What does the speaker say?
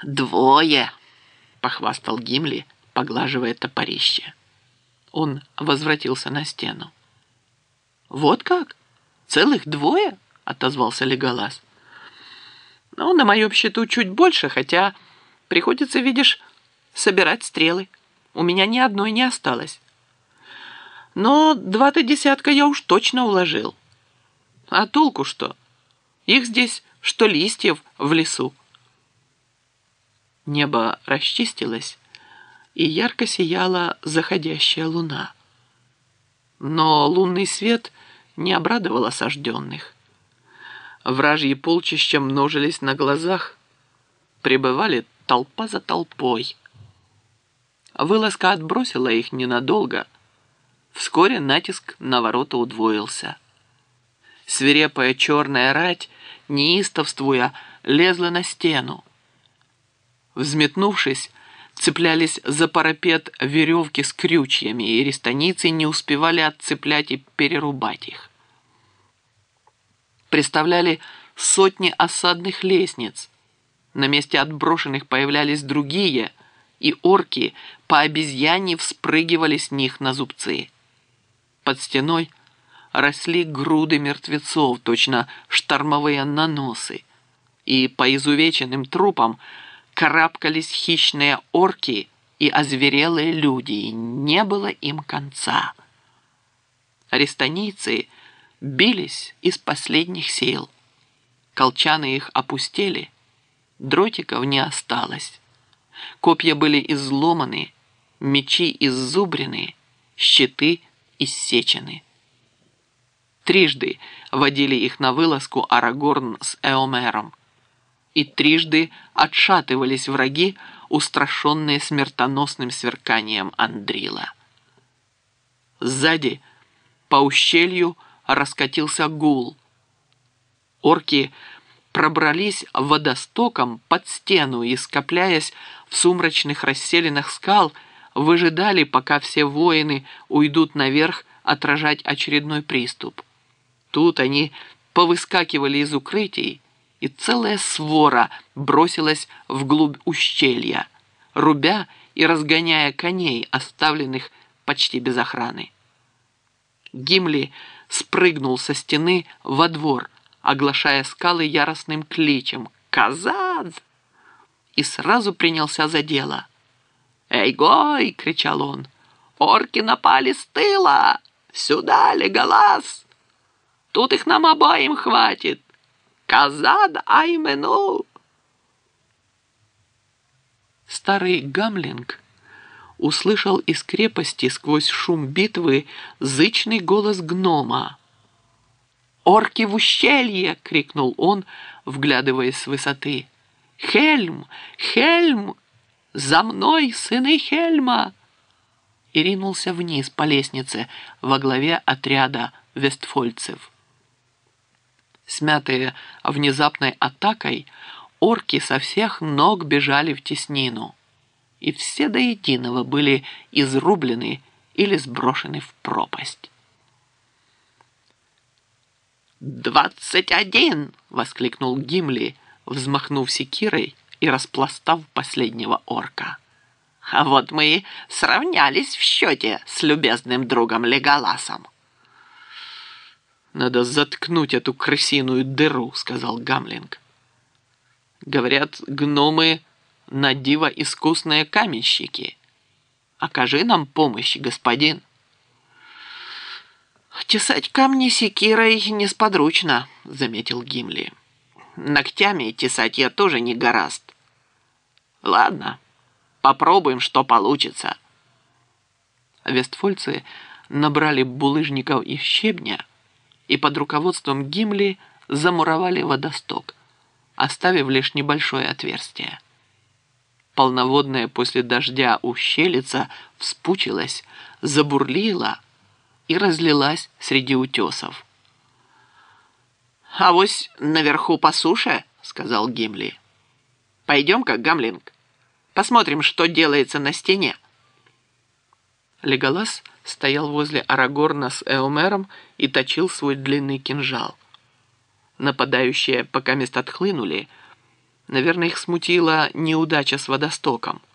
«Двое!» — похвастал Гимли, поглаживая топорище. Он возвратился на стену. «Вот как? Целых двое?» — отозвался Леголас. «Ну, на моем счету чуть больше, хотя приходится, видишь, собирать стрелы. У меня ни одной не осталось. Но 2-то десятка я уж точно уложил. А толку что? Их здесь, что листьев в лесу». Небо расчистилось, и ярко сияла заходящая луна. Но лунный свет не обрадовал осажденных. Вражьи полчища множились на глазах, прибывали толпа за толпой. Вылазка отбросила их ненадолго. Вскоре натиск на ворота удвоился. Свирепая черная рать, неистовствуя, лезла на стену. Взметнувшись, цеплялись за парапет веревки с крючьями, и рестанийцы не успевали отцеплять и перерубать их. Представляли сотни осадных лестниц. На месте отброшенных появлялись другие, и орки по обезьяне вспрыгивали с них на зубцы. Под стеной росли груды мертвецов, точно штормовые наносы, и по изувеченным трупам карабкались хищные орки и озверелые люди, и не было им конца. Рестанийцы бились из последних сил. Колчаны их опустели, дротиков не осталось. Копья были изломаны, мечи иззубрены, щиты иссечены. Трижды водили их на вылазку Арагорн с Эомером, и трижды отшатывались враги, устрашенные смертоносным сверканием Андрила. Сзади по ущелью раскатился гул. Орки пробрались водостоком под стену и, скопляясь в сумрачных расселинах скал, выжидали, пока все воины уйдут наверх отражать очередной приступ. Тут они повыскакивали из укрытий, и целая свора бросилась вглубь ущелья, рубя и разгоняя коней, оставленных почти без охраны. Гимли спрыгнул со стены во двор, оглашая скалы яростным кличем «Казад!» и сразу принялся за дело. «Эй-гой!» — кричал он. «Орки напали с тыла! Сюда, Леголас! Тут их нам обоим хватит! Казад аймену!» Старый Гамлинг услышал из крепости сквозь шум битвы зычный голос гнома. «Орки в ущелье!» — крикнул он, вглядываясь с высоты. «Хельм! Хельм! За мной, сыны Хельма!» И ринулся вниз по лестнице во главе отряда вестфольцев. Смятые внезапной атакой, орки со всех ног бежали в теснину, и все до единого были изрублены или сброшены в пропасть. 21! — воскликнул Гимли, взмахнув секирой и распластав последнего орка. «А вот мы и сравнялись в счете с любезным другом Леголасом». «Надо заткнуть эту крысиную дыру», — сказал Гамлинг. «Говорят, гномы на диво искусные каменщики. Окажи нам помощь, господин». «Тесать камни секирой несподручно», — заметил Гимли. «Ногтями тесать я тоже не горазд. Ладно, попробуем, что получится». Вестфольцы набрали булыжников и щебня и под руководством Гимли замуровали водосток, оставив лишь небольшое отверстие. Полноводная после дождя ущелица вспучилась, забурлила и разлилась среди утесов. «Авось наверху по суше», — сказал Гимли. «Пойдем-ка, Гамлинг, посмотрим, что делается на стене». Леголас стоял возле Арагорна с Эомером и точил свой длинный кинжал. Нападающие покамест отхлынули, Наверное, их смутила неудача с водостоком.